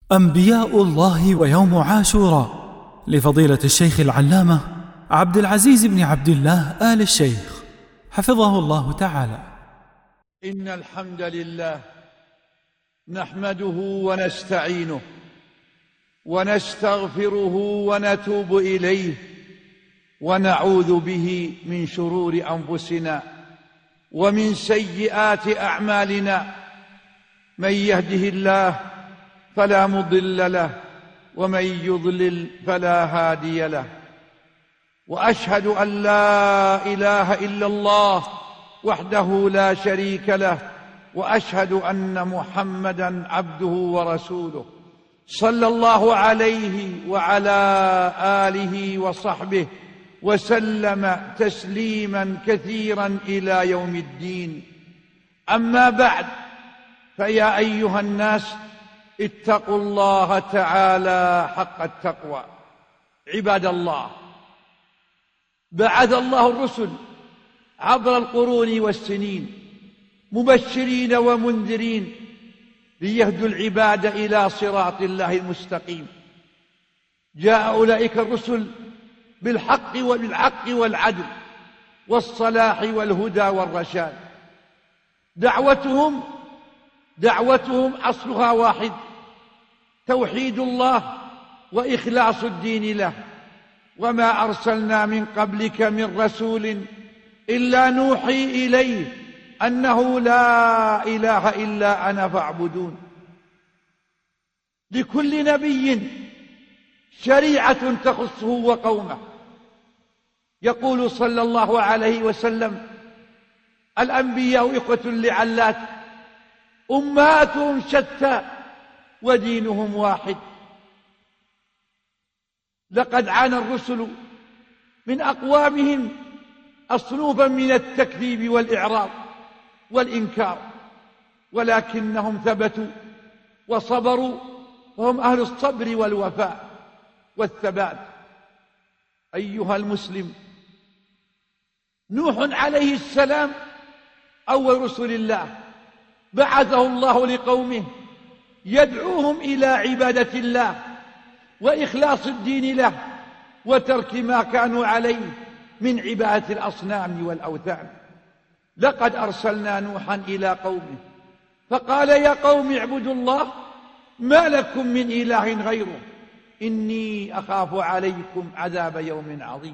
أنبياء الله ويوم عاشوراء لفضيلة الشيخ العلامة عبد العزيز بن عبد الله آل الشيخ حفظه الله تعالى. إن الحمد لله نحمده ونستعينه ونستغفره ونتوب إليه ونعوذ به من شرور أنفسنا ومن سيئات أعمالنا. من يهده الله فلا مضل له ومن يضلل فلا هادي له، وأشهد أن لا إله إلا الله وحده لا شريك له، وأشهد أن محمدًا عبده ورسوله صلى الله عليه وعلى آله وصحبه وسلم تسليمًا كثيرًا إلى يوم الدين. أما بعد، فيا أيها الناس اتقوا الله تعالى حق التقوى. عباد الله، بعث الله الرسل عبر القرون والسنين مبشرين ومنذرين ليهدوا العباد إلى صراط الله المستقيم. جاء أولئك الرسل بالحق والعدل والصلاح والهدى والرشاد. دعوتهم أصلها واحد: توحيد الله وإخلاص الدين له. وما أرسلنا من قبلك من رسول إلا نوحي إليه أنه لا إله إلا أنا فاعبدون. لكل نبي شريعة تخصه وقومه. يقول صلى الله عليه وسلم: الأنبياء إخوة لعلات، أمهاتهم شتى ودينهم واحد. لقد عانى الرسل من أقوامهم أصنوفا من التكذيب والإعراض والإنكار، ولكنهم ثبتوا وصبروا، وهم أهل الصبر والوفاء والثبات. أيها المسلم، نوح عليه السلام أول رسل الله، بعثه الله لقومه يدعوهم إلى عبادة الله وإخلاص الدين له وترك ما كانوا عليه من عبادة الأصنام والأوثان. لقد أرسلنا نوحا إلى قومه فقال: يا قوم اعبدوا الله ما لكم من إله غيره إني أخاف عليكم عذاب يوم عظيم.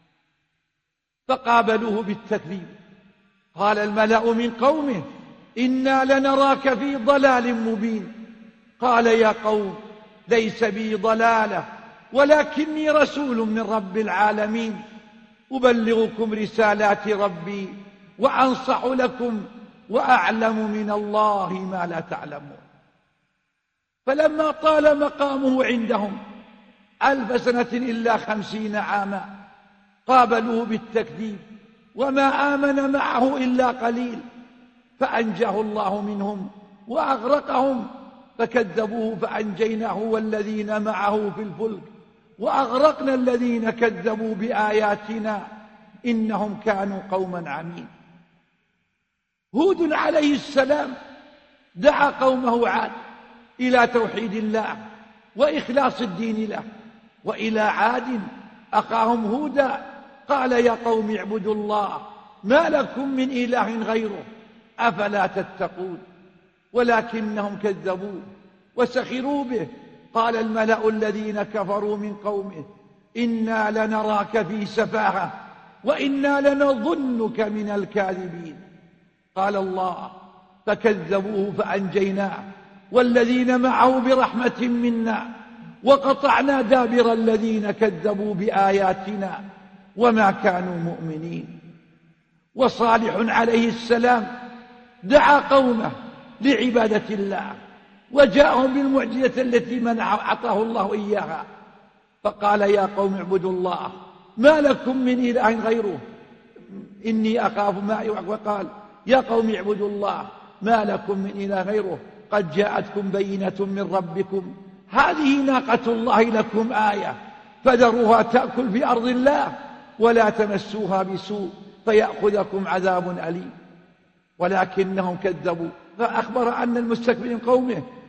فقابلوه بالتكذيب. قال الملأ من قومه: إنا لنراك في ضلال مبين. قال: يا قوم ليس بي ضلالة ولكني رسول من رب العالمين، أبلغكم رسالات ربي وأنصح لكم وأعلم من الله ما لا تعلمون. فلما طال مقامه عندهم 1000 سنة إلا 50 عاما قابلوه بالتكذيب، وما آمن معه إلا قليل، فأنجاه الله منهم وأغرقهم. فكذبوه فأنجيناه والذين معه في الفلك وأغرقنا الذين كذبوا بآياتنا إنهم كانوا قوما عمين. هود عليه السلام دعا قومه عاد إلى توحيد الله وإخلاص الدين له. وإلى عاد أخاهم هودا قال: يا قوم اعبدوا الله ما لكم من إله غيره أفلا تتقون. ولكنهم كذبوه وسخروا به. قال الملأ الذين كفروا من قومه: إنا لنراك في سفاهة وإنا لنظنك من الكاذبين. قال الله: فكذبوه فأنجيناه والذين معه برحمة منا وقطعنا دابر الذين كذبوا بآياتنا وما كانوا مؤمنين. وصالح عليه السلام دعا قومه لعبادة الله وجاءهم بالمعجزة التي أعطاه الله إياها. فقال: يا قوم اعبدوا الله ما لكم من إله غيره إني أخاف وقال: يا قوم اعبدوا الله ما لكم من إله غيره قد جاءتكم بينة من ربكم هذه ناقة الله لكم آية فذروها تأكل في أرض الله ولا تمسوها بسوء فيأخذكم عذاب أليم. ولكنهم كذبوا. فأخبر أن المستكبرين قومه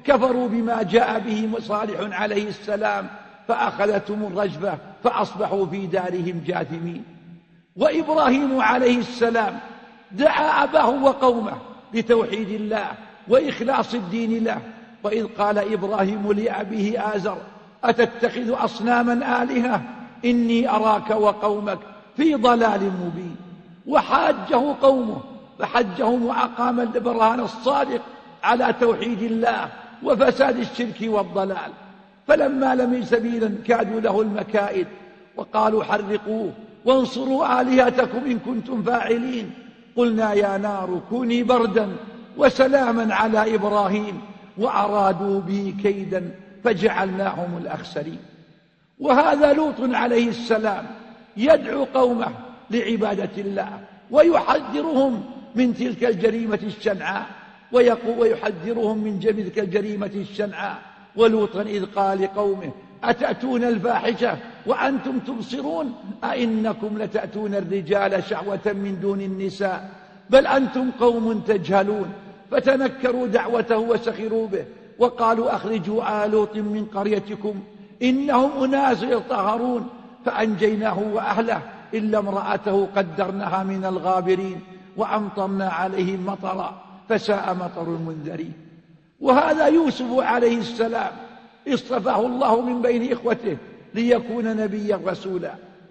كفروا بما جاء به صالح عليه السلام فأخذتهم الرجفة فأصبحوا في دارهم جاثمين. وإبراهيم عليه السلام دعا أباه وقومه لتوحيد الله وإخلاص الدين له، وإذ قال إبراهيم لأبيه آزر أتتخذ أصناما آلهة إني أراك وقومك في ضلال مبين. وحاجه قومه فحجهم وأقام البرهان الصادق على توحيد الله وفساد الشرك والضلال، فلما لم يجد سبيلا كادوا له المكائد وقالوا حرقوه وانصروا آلهتكم إن كنتم فاعلين. قلنا يا نار كوني بردا وسلاما على إبراهيم وأرادوا به كيدا فجعلناهم الأخسرين. وهذا لوط عليه السلام يدعو قومه لعبادة الله ويحذرهم من تلك الجريمة الشنعاء، ويحذرهم من تلك الجريمة الشنعاء. ولوطا إذ قال لقومه أتأتون الفاحشة وأنتم تبصرون أئنكم لتأتون الرجال شهوة من دون النساء بل أنتم قوم تجهلون. فتنكروا دعوته وسخروا به وقالوا أخرجوا آل لوط من قريتكم إنهم أناس يطهرون. فأنجيناه وأهله إلا امرأته قدرناها من الغابرين وأمطرنا عليهم مطرا فساء مطر المنذرين. وهذا يوسف عليه السلام اصطفاه الله من بين إخوته ليكون نبيا رسولا،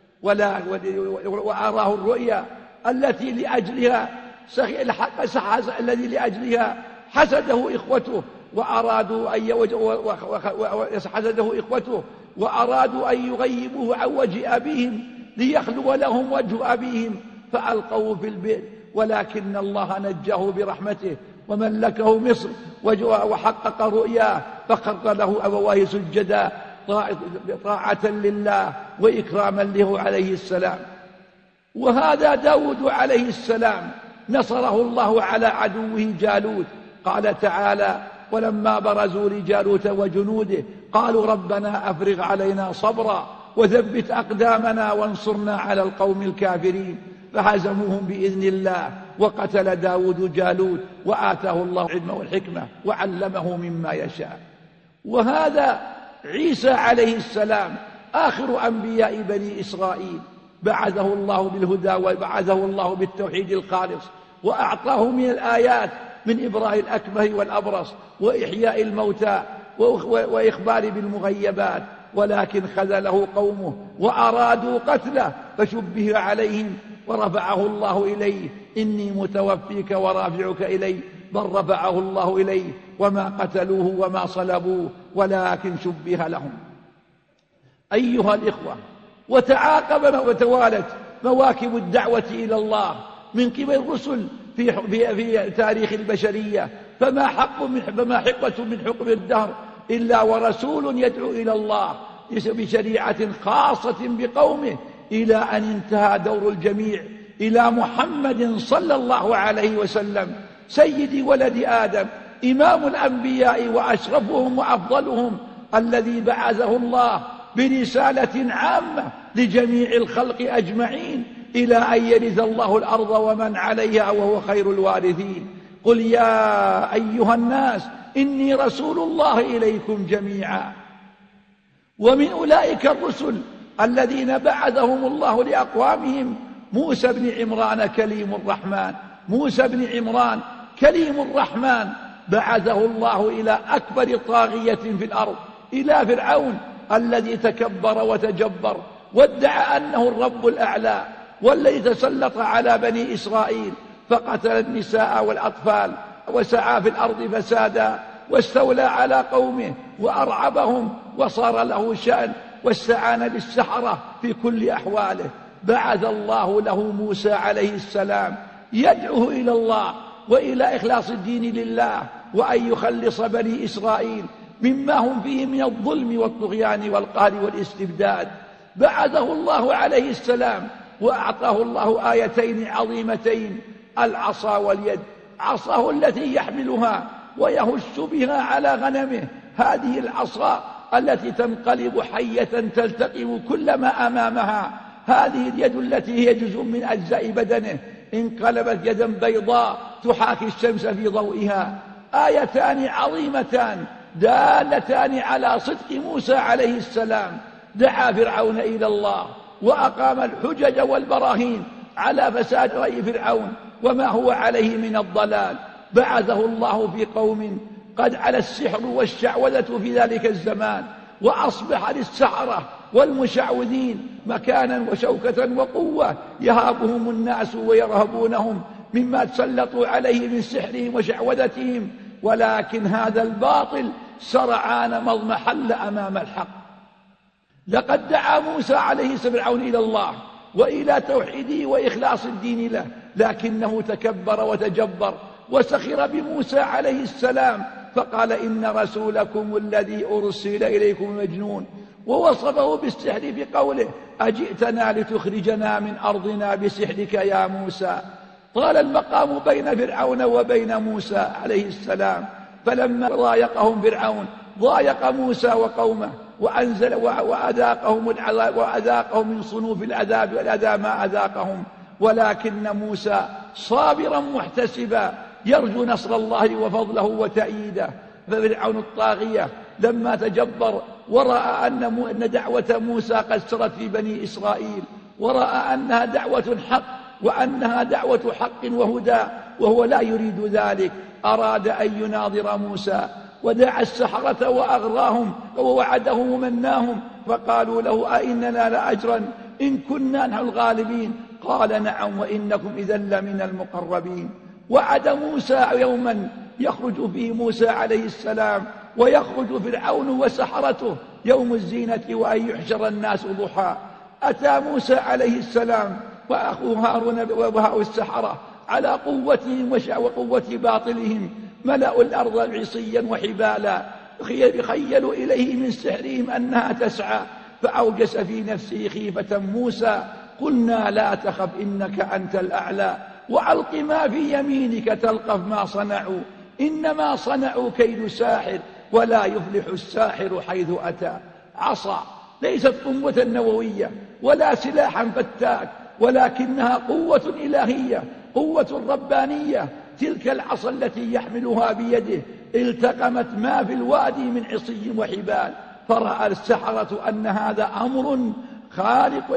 وأراه الرؤيا التي لأجلها حسده إخوته وأرادوا أن يغيبوه عن وجه أبيهم ليخلو لهم وجه أبيهم فألقوه في البئر، ولكن الله نجاه برحمته وملكه مصر وحقق رؤياه فخر له أبواه سجدا طاعة لله وإكراما له عليه السلام. وهذا داود عليه السلام نصره الله على عدوه جالوت. قال تعالى ولما برزوا لجالوت وجنوده قالوا ربنا أفرغ علينا صبرا وثبت أقدامنا وانصرنا على القوم الكافرين فهزموهم بإذن الله وقتل داود جالوت وآتاه الله العلم والحكمة وعلمه مما يشاء. وهذا عيسى عليه السلام آخر أنبياء بني إسرائيل بعثه الله بالهدى وبعثه الله بالتوحيد الخالص وأعطاه من الآيات من إبراء الأكمه والأبرص وإحياء الموتى وإخبار بالمغيبات، ولكن خذله قومه وأرادوا قتله فشبه عليهم ورفعه الله إليه إني متوفيك ورافعك إليه بل رفعه الله إليه وما قتلوه وما صلبوه ولكن شبه لهم. أيها الإخوة، وتعاقب وتوالت مواكب الدعوة إلى الله من قبل الرسل في تاريخ البشرية، فما حقبة من حقب الدهر إلا ورسول يدعو إلى الله بشريعة خاصة بقومه إلى أن انتهى دور الجميع إلى محمد صلى الله عليه وسلم سيد ولد آدم إمام الأنبياء وأشرفهم وأفضلهم الذي بعثه الله برسالة عامة لجميع الخلق أجمعين إلى أن يرث الله الأرض ومن عليها وهو خير الوارثين. قل يا أيها الناس إني رسول الله إليكم جميعا. ومن أولئك الرسل الذين بعثهم الله لأقوامهم موسى بن عمران كليم الرحمن بعثه الله إلى أكبر طاغية في الأرض، إلى فرعون الذي تكبر وتجبر وادعى أنه الرب الأعلى والذي تسلط على بني إسرائيل فقتل النساء والأطفال وسعى في الأرض فسادا واستولى على قومه وأرعبهم وصار له شأن واستعان بالسحرة في كل أحواله. بعث الله له موسى عليه السلام يدعوه إلى الله وإلى إخلاص الدين لله وأن يخلص بني إسرائيل مما هم فيه من الظلم والطغيان والقهر والاستبداد. بعثه الله عليه السلام وأعطاه الله آيتين عظيمتين، العصا واليد، عصاه التي يحملها ويهش بها على غنمه، هذه العصا التي تنقلب حية تلتقم كل ما أمامها، هذه اليد التي هي جزء من أجزاء بدنه انقلبت يدا بيضاء تحاكي الشمس في ضوئها. آيتان عظيمتان دالتان على صدق موسى عليه السلام. دعا فرعون إلى الله وأقام الحجج والبراهين على فساد رأي فرعون وما هو عليه من الضلال. بعثه الله في قوم قد على السحر والشعوذة في ذلك الزمان، وأصبح للسحرة والمشعوذين مكانا وشوكة وقوة يهابهم الناس ويرهبونهم مما تسلطوا عليه من سحرهم وشعوذتهم. ولكن هذا الباطل سرعان مضمحل أمام الحق. لقد دعا موسى عليه السلام فرعون إلى الله وإلى توحيده وإخلاص الدين له، لكنه تكبر وتجبر وسخر بموسى عليه السلام، فقال إن رسولكم الذي أرسل إليكم مجنون، ووصفه بالسحر بقوله أجئتنا لتخرجنا من أرضنا بسحرك يا موسى. طال المقام بين فرعون وبين موسى عليه السلام، فلما ضايقهم فرعون ضايق موسى وقومه وأنزل وأذاقهم من صنوف العذاب والأذى ما أذاقهم. ولكن موسى صابرا محتسبا يرجو نصر الله وفضله وتأييده. ففرعون الطاغية لما تجبر ورأى أن دعوة موسى قد سرت في بني إسرائيل، ورأى أنها دعوة حق وأنها دعوة حق وهدى وهو لا يريد ذلك، أراد أن يناظر موسى ودعا السحرة وأغراهم ووعدهم ومناهم، فقالوا له أئننا لأجرا إن كنا نحن الغالبين؟ قال نعم وإنكم إذا لمن المقربين. وعد موسى يوما يخرج فيه موسى عليه السلام ويخرج فرعون وسحرته يوم الزينة وأن يحشر الناس ضحى. أتى موسى عليه السلام وأخوه هارون وهؤلاء السحرة على قوتهم وقوة باطلهم، ملأوا الأرض عصيا وحبالا، يخيل إليه من سحرهم أنها تسعى، فأوجس في نفسه خيفة موسى. قلنا لا تخف إنك أنت الأعلى وألق ما في يمينك تلقف ما صنعوا إنما صنعوا كيد ساحر ولا يفلح الساحر حيث أتى. عصا ليست قوة نووية ولا سلاحا فتاك، ولكنها قوة إلهية، قوة ربانية. تلك العصا التي يحملها بيده التقمت ما في الوادي من عصي وحبال، فرأى السحرة أن هذا أمر خارق،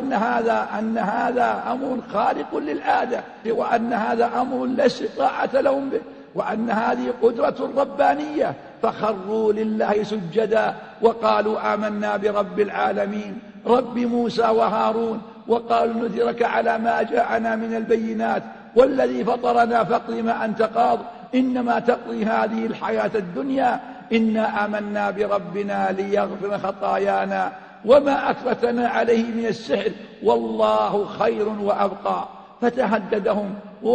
أن هذا أمر خارق للعادة، وأن هذا أمر لا استطاعة لهم به، وأن هذه قدرة ربانية، فخروا لله سجدا وقالوا آمنا برب العالمين رب موسى وهارون، وقالوا نذرك على ما جاءنا من البينات والذي فطرنا فاقض ما أنت قاض إنما تقضي هذه الحياة الدنيا إنا آمنا بربنا ليغفر خطايانا وما أكرهتنا عليه من السحر والله خير وأبقى. فتهددهم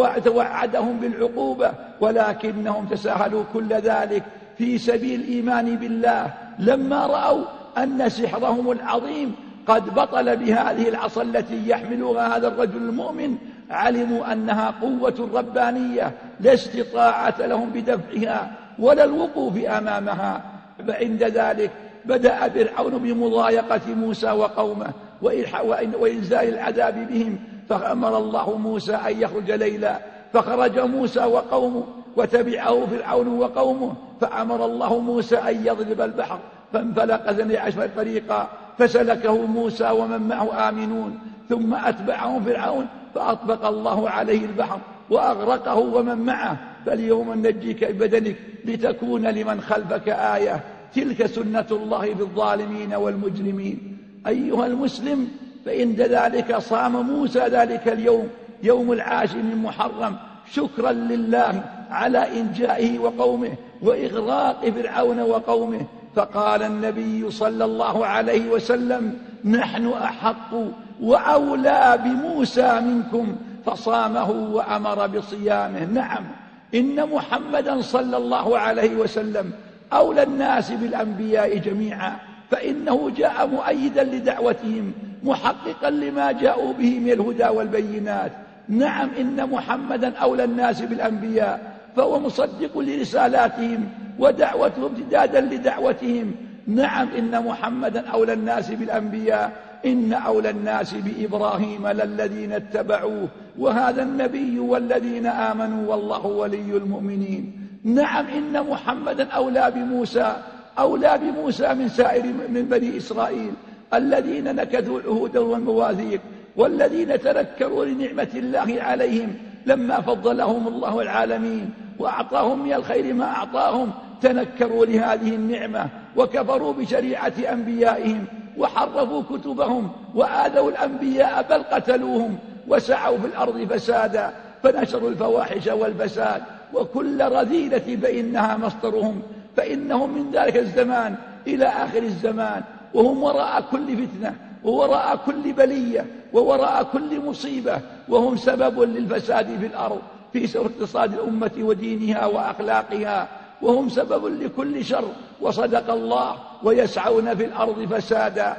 ووعدهم بالعقوبة، ولكنهم تساهلوا كل ذلك في سبيل الإيمان بالله لما رأوا أن سحرهم العظيم قد بطل بهذه العصا التي يحملها هذا الرجل المؤمن. علموا أنها قوة ربانية لا استطاعة لهم بدفعها ولا الوقوف أمامها. فعند ذلك بدأ فرعون بمضايقة موسى وقومه وإنزال العذاب بهم، فأمر الله موسى أن يخرج ليلا، فخرج موسى وقومه وتبعه فرعون وقومه، فأمر الله موسى أن يضرب البحر فانفلق 12 طريقا فسلكه موسى ومن معه آمنون، ثم أتبعهم فرعون فأطبق الله عليه البحر وأغرقه ومن معه. فاليوم ننجيك ببدنك لتكون لمن خلفك آية، تلك سنة الله في الظالمين والمجرمين. أيها المسلم، فإن ذلك صام موسى ذلك اليوم يوم العاشر من محرم شكرا لله على إنجائه وقومه وإغراق فرعون وقومه. فقال النبي صلى الله عليه وسلم نحن أحق وأولى بموسى منكم، فصامه وأمر بصيامه. نعم، إن محمدا صلى الله عليه وسلم أولى الناس بالأنبياء جميعا، فإنه جاء مؤيدا لدعوتهم محققا لما جاءوا به من الهدى والبينات. نعم، إن محمدا أولى الناس بالأنبياء، فهو مصدق لرسالاتهم ودعوته امتدادا لدعوتهم. نعم، إن محمدا أولى الناس بالأنبياء، إن أولى الناس بإبراهيم للذين اتبعوه وهذا النبي والذين آمنوا والله ولي المؤمنين. نعم، إن محمدا أولى بموسى، أولى بموسى من سائر من بني إسرائيل الذين نكثوا العهود والمواثيق، والذين تنكروا لنعمة الله عليهم لما فضلهم الله العالمين وأعطاهم من الخير ما أعطاهم، تنكروا لهذه النعمة وكفروا بشريعة أنبيائهم وحرفوا كتبهم وآذوا الأنبياء بل قتلوهم وسعوا في الأرض فسادا، فنشروا الفواحش والفساد وكل رذيلة فإنها مصدرهم، فإنهم من ذلك الزمان إلى آخر الزمان وهم وراء كل فتنة ووراء كل بلية ووراء كل مصيبة، وهم سبب للفساد في الأرض في اقتصاد الأمة ودينها وأخلاقها، وهم سبب لكل شر. وصدق الله ويسعون في الأرض فسادا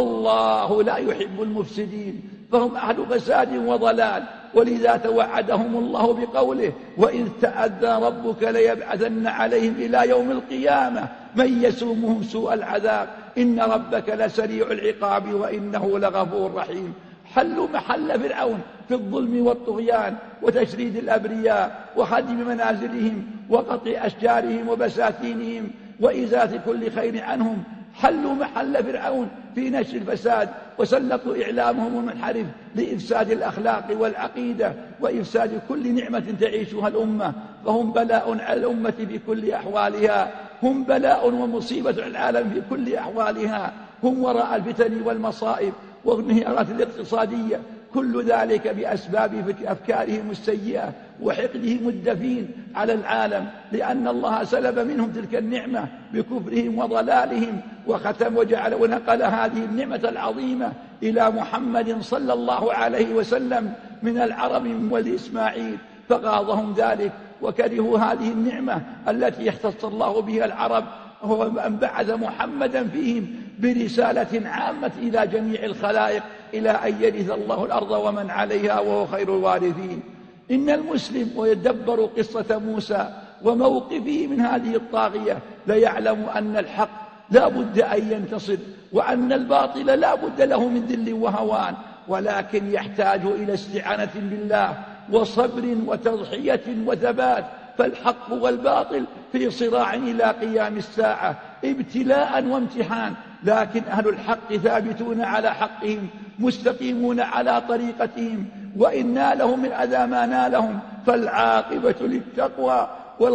والله لا يحب المفسدين، فهم أهل فساد وضلال. ولذا توعدهم الله بقوله وإذ تأذى ربك ليبعثن عليهم إلى يوم القيامة من يسومهم سوء العذاب إن ربك لسريع العقاب وإنه لغفور رحيم. حلوا محل فرعون في الظلم والطغيان وتشريد الأبرياء وهدم منازلهم وقطع أشجارهم وبساتينهم وإزالة كل خير عنهم. حلوا محل فرعون في نشر الفساد وسلطوا إعلامهم المنحرف لإفساد الأخلاق والعقيدة وإفساد كل نعمة تعيشها الأمة، فهم بلاء على الأمة في كل أحوالها، هم بلاء ومصيبة على العالم في كل أحوالها، هم وراء الفتن والمصائب والانهيارات الاقتصادية، كل ذلك بأسباب أفكارهم السيئة وحقدهم الدفين على العالم، لأن الله سلب منهم تلك النعمة بكفرهم وضلالهم وختم وجعل ونقل هذه النعمة العظيمة إلى محمد صلى الله عليه وسلم من العرب والإسماعيل، فغاضهم ذلك وكرهوا هذه النعمة التي اختص الله بها العرب، هو أن بعث محمدا فيهم برسالة عامة إلى جميع الخلائق إلى أن يرث الله الأرض ومن عليها وهو خير الوارثين. إن المسلم ويدبر قصة موسى وموقفه من هذه الطاغية ليعلم أن الحق لا بد أن ينتصر وأن الباطل لا بد له من ذل وهوان، ولكن يحتاج إلى استعانة بالله وصبر وتضحية وثبات، فالحق والباطل في صراع إلى قيام الساعة ابتلاء وامتحان، لكن أهل الحق ثابتون على حقهم مستقيمون على طريقتهم، وإن نالهم من أذى ما نالهم فالعاقبة للتقوى.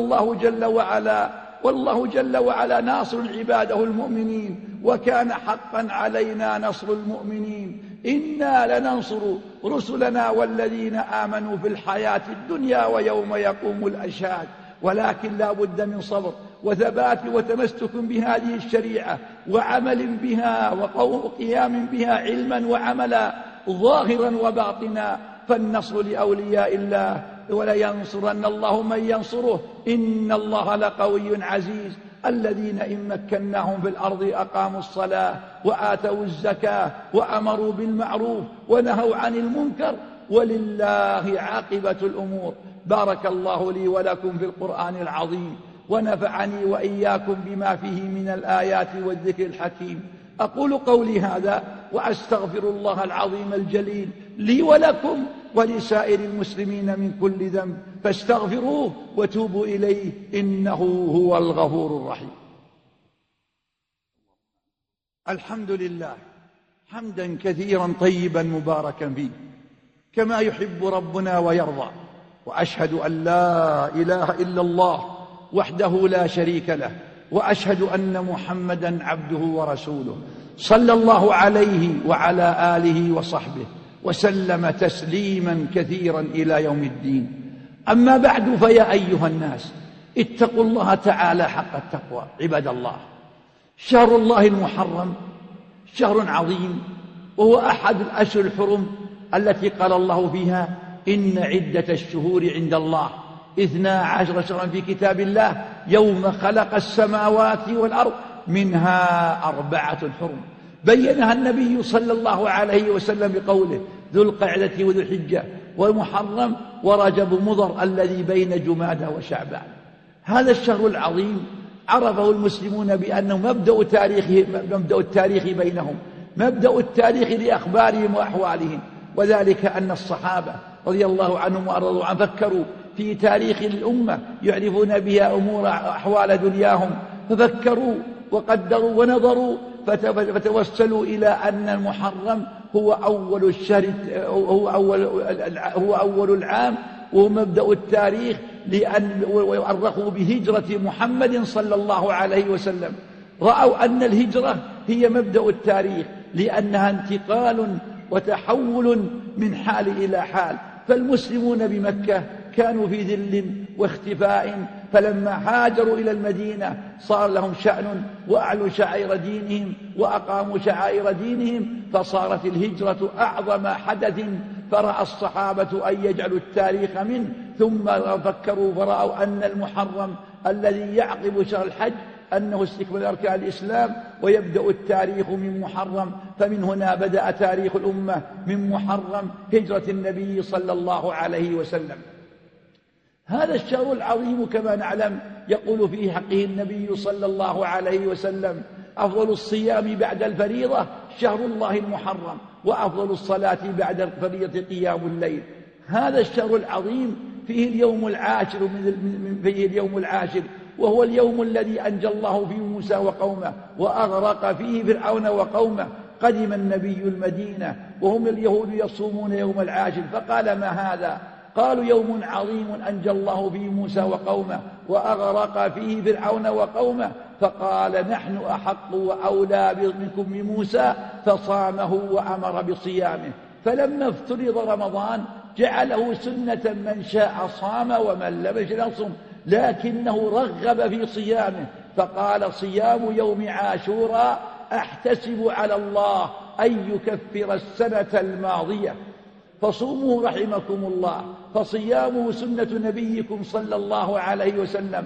والله جل وعلا ناصر عباده المؤمنين، وكان حقا علينا نصر المؤمنين. إنا لننصر رسلنا والذين آمنوا في الحياة الدنيا ويوم يقوم الأشهاد، ولكن لا بد من صبر وثبات وتمسك بهذه الشريعة وعمل بها وقيام بها علما وعملا ظاهرا وباطنا، فالنصر لأولياء الله ولينصرن الله من ينصره إن الله لقوي عزيز. الذين إن مكناهم في الأرض أقاموا الصلاة وآتوا الزكاة وأمروا بالمعروف ونهوا عن المنكر ولله عاقبة الأمور. بارك الله لي ولكم في القرآن العظيم ونفعني وإياكم بما فيه من الآيات والذكر الحكيم. أقول قولي هذا وأستغفر الله العظيم الجليل لي ولكم ولسائر المسلمين من كل ذنب، فاستغفروه وتوبوا إليه إنه هو الغفور الرحيم. الحمد لله حمدا كثيرا طيبا مباركا فيه كما يحب ربنا ويرضى، وأشهد أن لا إله إلا الله وحده لا شريك له، وأشهد أن محمدا عبده ورسوله صلى الله عليه وعلى آله وصحبه وسلم تسليما كثيرا إلى يوم الدين. أما بعد، فيا أيها الناس اتقوا الله تعالى حق التقوى. عباد الله، شهر الله المحرم شهر عظيم، وهو أحد الأشهر الحرم التي قال الله فيها إن عدة الشهور عند الله 12 شهرا في كتاب الله يوم خلق السماوات والأرض منها 4 حرم، بينها النبي صلى الله عليه وسلم بقوله ذو القعدة وذو الحجة والمحرم ورجب مضر الذي بين جمادى وشعبان. هذا الشهر العظيم عرفه المسلمون بأنه مبدأ التاريخ بينهم، مبدأ التاريخ لأخبارهم وأحوالهم، وذلك أن الصحابة رضي الله عنهم وأرضوا عنهم فكروا في تاريخ الأمة يعرفون بها أمور أحوال دنياهم، ففكروا وقدروا ونظروا فتوسلوا إلى أن المحرم هو أول الشهر، هو أول العام وهو مبدأ التاريخ، ويؤرخوا بهجرة محمد صلى الله عليه وسلم. رأوا أن الهجرة هي مبدأ التاريخ لأنها انتقال وتحول من حال إلى حال. فالمسلمون بمكة كانوا في ذل واختفاء، فلما هاجروا إلى المدينة صار لهم شأن وأعلوا شعائر دينهم وأقاموا شعائر دينهم، فصارت الهجرة أعظم حدث فرأى الصحابة أن يجعلوا التاريخ منه، ثم فكروا فرأوا أن المحرم الذي يعقب شهر الحج أنه استكمال أركان الإسلام ويبدأ التاريخ من محرم. فمن هنا بدأ تاريخ الأمة من محرم هجرة النبي صلى الله عليه وسلم. هذا الشهر العظيم كما نعلم يقول فيه حقه النبي صلى الله عليه وسلم: أفضل الصيام بعد الفريضة شهر الله المحرم، وأفضل الصلاة بعد الفريضة قيام الليل. هذا الشهر العظيم فيه اليوم العاشر، وهو اليوم الذي أنجى الله فيه موسى وقومه وأغرق فيه فرعون وقومه. قدم النبي المدينة وهم اليهود يصومون يوم العاشر، فقال: ما هذا؟ قالوا: يوم عظيم أنجى الله فيه موسى وقومه وأغرق فيه فرعون وقومه. فقال: نحن أحق وأولى منكم بموسى، فصامه وأمر بصيامه. فلما افترض رمضان جعله سنة، من شاء صام ومن لم يشأ صم، لكنه رغب في صيامه، فقال: صيام يوم عاشوراء أحتسب على الله أن يكفر السنة الماضية، فصوموا رحمكم الله. فصيامه سنة نبيكم صلى الله عليه وسلم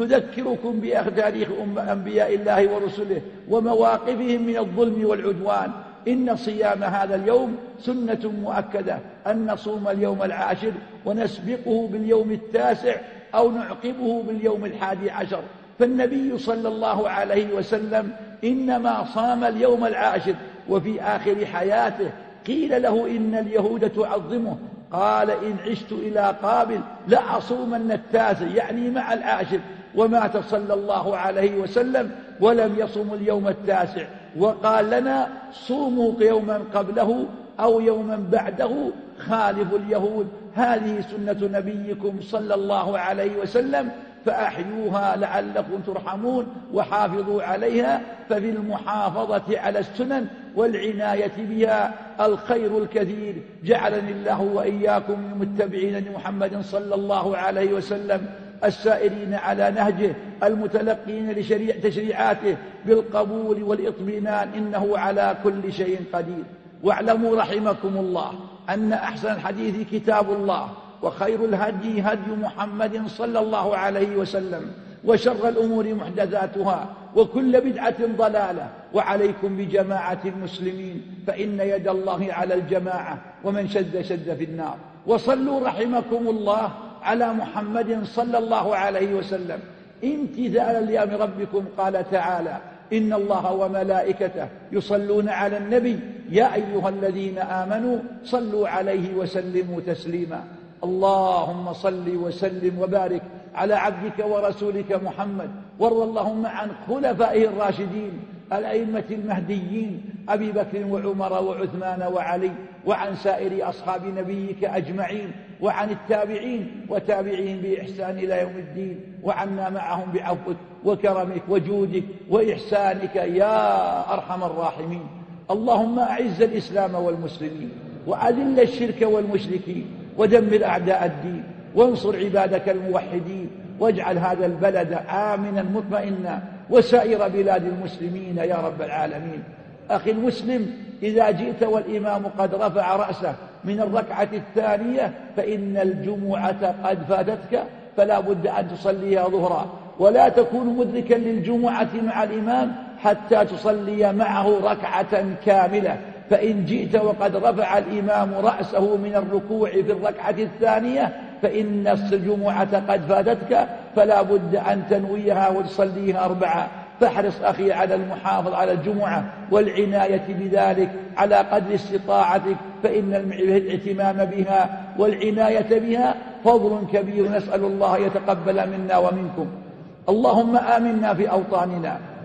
تذكركم بتاريخ أنبياء الله ورسله ومواقفهم من الظلم والعدوان. إن صيام هذا اليوم سنة مؤكدة، أن نصوم اليوم العاشر ونسبقه باليوم التاسع أو نعقبه باليوم 11. فالنبي صلى الله عليه وسلم إنما صام اليوم العاشر، وفي آخر حياته قيل له: إن اليهود تعظمه، قال: إن عشت إلى قابل لأصومن التاسع، يعني مع العاشر. ومات صلى الله عليه وسلم ولم يصم اليوم التاسع، وقال لنا: صوموا يوما قبله أو يوما بعده، خالفوا اليهود. هذه سنة نبيكم صلى الله عليه وسلم، فأحيوها لعلكم ترحمون وحافظوا عليها. ففي المحافظة على السنن والعناية بها الخير الكثير. جعلني الله وإياكم من المتبعين لمحمد صلى الله عليه وسلم، السائرين على نهجه، المتلقين لتشريعاته بالقبول والإطمئنان، إنه على كل شيء قدير. واعلموا رحمكم الله أن أحسن الحديث كتاب الله، وخير الهدي هدي محمد صلى الله عليه وسلم، وشر الأمور محدثاتها، وكل بدعة ضلالة. وعليكم بجماعة المسلمين، فإن يد الله على الجماعة، ومن شد شد في النار. وصلوا رحمكم الله على محمد صلى الله عليه وسلم امتثالا لأمر ربكم. قال تعالى: إن الله وملائكته يصلون على النبي يا أيها الذين آمنوا صلوا عليه وسلموا تسليما. اللهم صل وسلم وبارك على عبدك ورسولك محمد، وارض اللهم عن خلفائه الراشدين الأئمة المهديين أبي بكر وعمر وعثمان وعلي، وعن سائر أصحاب نبيك أجمعين، وعن التابعين وتابعين بإحسان إلى يوم الدين، وعنا معهم بعفوك وكرمك وجودك وإحسانك يا أرحم الراحمين. اللهم أعز الإسلام والمسلمين، وأذل الشرك والمشركين، ودمر أعداء الدين، وانصر عبادك الموحدين، واجعل هذا البلد آمنا مطمئنا، وسائر بلاد المسلمين يا رب العالمين. أخي المسلم، إذا جئت والإمام قد رفع رأسه من الركعة الثانية فإن الجمعة قد فاتتك، فلا بد أن تصليها ظهرا، ولا تكون مدركا للجمعة مع الإمام حتى تصلي معه ركعة كاملة. فإن جئت وقد رفع الإمام رأسه من الركوع في الركعة الثانية فإن الجمعة قد فاتتك، فلا بد أن تنويها وتصليها 4. فاحرص أخي على المحافظة على الجمعة والعناية بذلك على قدر استطاعتك، فإن الاهتمام بها والعناية بها فضل كبير، نسأل الله يتقبل منا ومنكم. اللهم آمنا في أوطاننا،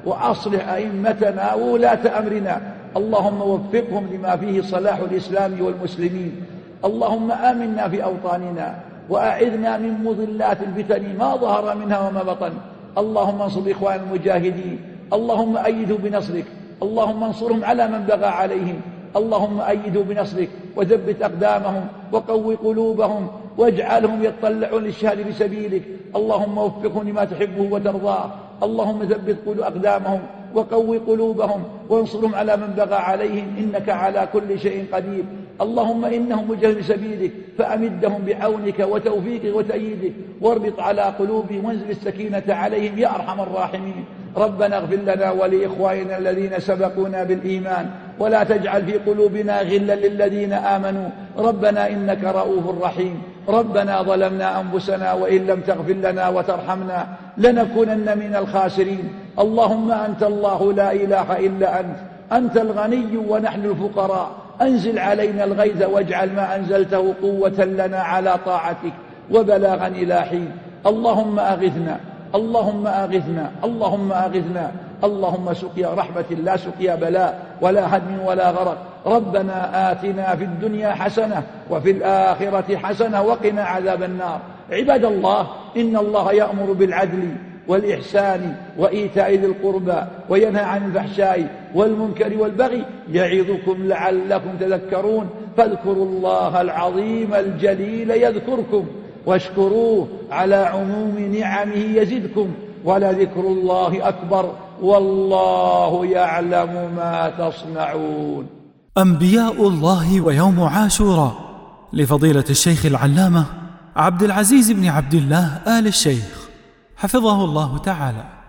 وأصلح أئمتنا وولاة أمرنا، اللهم وفقهم لما فيه صلاح الإسلام والمسلمين. اللهم آمنا في أوطاننا وأعذنا من مضلات الفتن ما ظهر منها وما بطن. اللهم انصر إخوان المجاهدين، اللهم أيدوا بنصرك، اللهم انصرهم على من بغى عليهم، اللهم أيدوا بنصرك وثبت أقدامهم وقوي قلوبهم واجعلهم يتطلعون للشهادة في سبيلك. اللهم وفقهم لما تحبه وترضاه، اللهم ثبت أقدامهم وقوي قلوبهم وانصرهم على من بغى عليهم، إنك على كل شيء قدير. اللهم إنهم مجاهدون سبيلك فأمدهم بعونك وتوفيقك وتأييدك، واربط على قلوبهم وانزل السكينة عليهم يا أرحم الراحمين. ربنا اغفر لنا ولإخواننا الذين سبقونا بالإيمان، ولا تجعل في قلوبنا غلا للذين آمنوا، ربنا إنك رؤوف رحيم. ربنا ظلمنا أنفسنا وإن لم تغفر لنا وترحمنا لنكونن من الخاسرين. اللهم أنت الله لا إله إلا أنت، أنت الغني ونحن الفقراء، أنزل علينا الغيث واجعل ما أنزلته قوة لنا على طاعتك وبلاغا إلى حين. اللهم أغثنا، اللهم أغثنا، اللهم أغثنا، اللهم سقيا رحمة لا سقيا بلاء ولا هدم ولا غرق. ربنا آتنا في الدنيا حسنة وفي الآخرة حسنة وقنا عذاب النار. عباد الله، إن الله يأمر بالعدل والإحسان وإيتاء ذي القربى وينهى عن الفحشاء والمنكر والبغي يعظكم لعلكم تذكرون. فاذكروا الله العظيم الجليل يذكركم واشكروه على عموم نعمه يزدكم، ولذكر الله أكبر والله يعلم ما تصنعون. أنبياء الله ويوم عاشوراء لفضيلة الشيخ العلامة عبد العزيز بن عبد الله آل الشيخ حفظه الله تعالى.